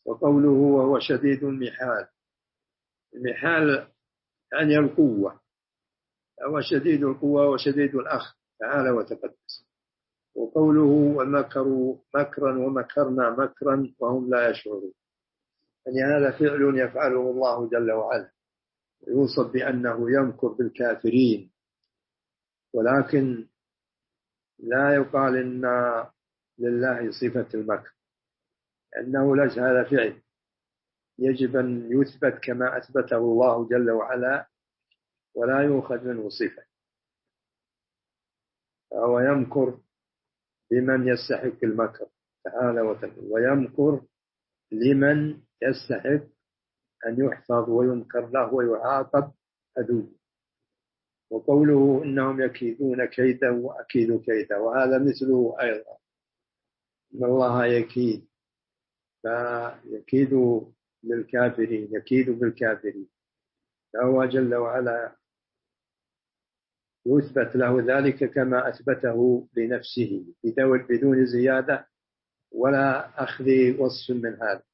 وقوله وهو شديد المحال، المحال يعني القوة، هو شديد القوة وشديد الأخذ تعالى وتقدس. وقوله ومكروا مكرا ومكرنا مكرا وهم لا يشعرون، يعني هذا فعل يفعله الله جل وعلا، يوصف بأنه يمكر بالكافرين، ولكن لا يقال إن لله صفة المكر، أنه ليس هذا فعل، يجب أن يثبت كما أثبته الله جل وعلا ولا يؤخذ منه صفة. فهو يمكر بمن يستحق المكر تعالى وتعالى، ويمكر لمن يستحق أن يحفظ ويمكر له ويعاقب عدوه. وقوله إنهم يكيدون كيدا وأكيد كيدا، وهذا مثله أيضا، إن الله يكيد، فيكيد للكافرين، يكيد بالكافرين، فهو جل وعلا يثبت له ذلك كما أثبته لنفسه بدون زيادة ولا أخذ وصف من هذا.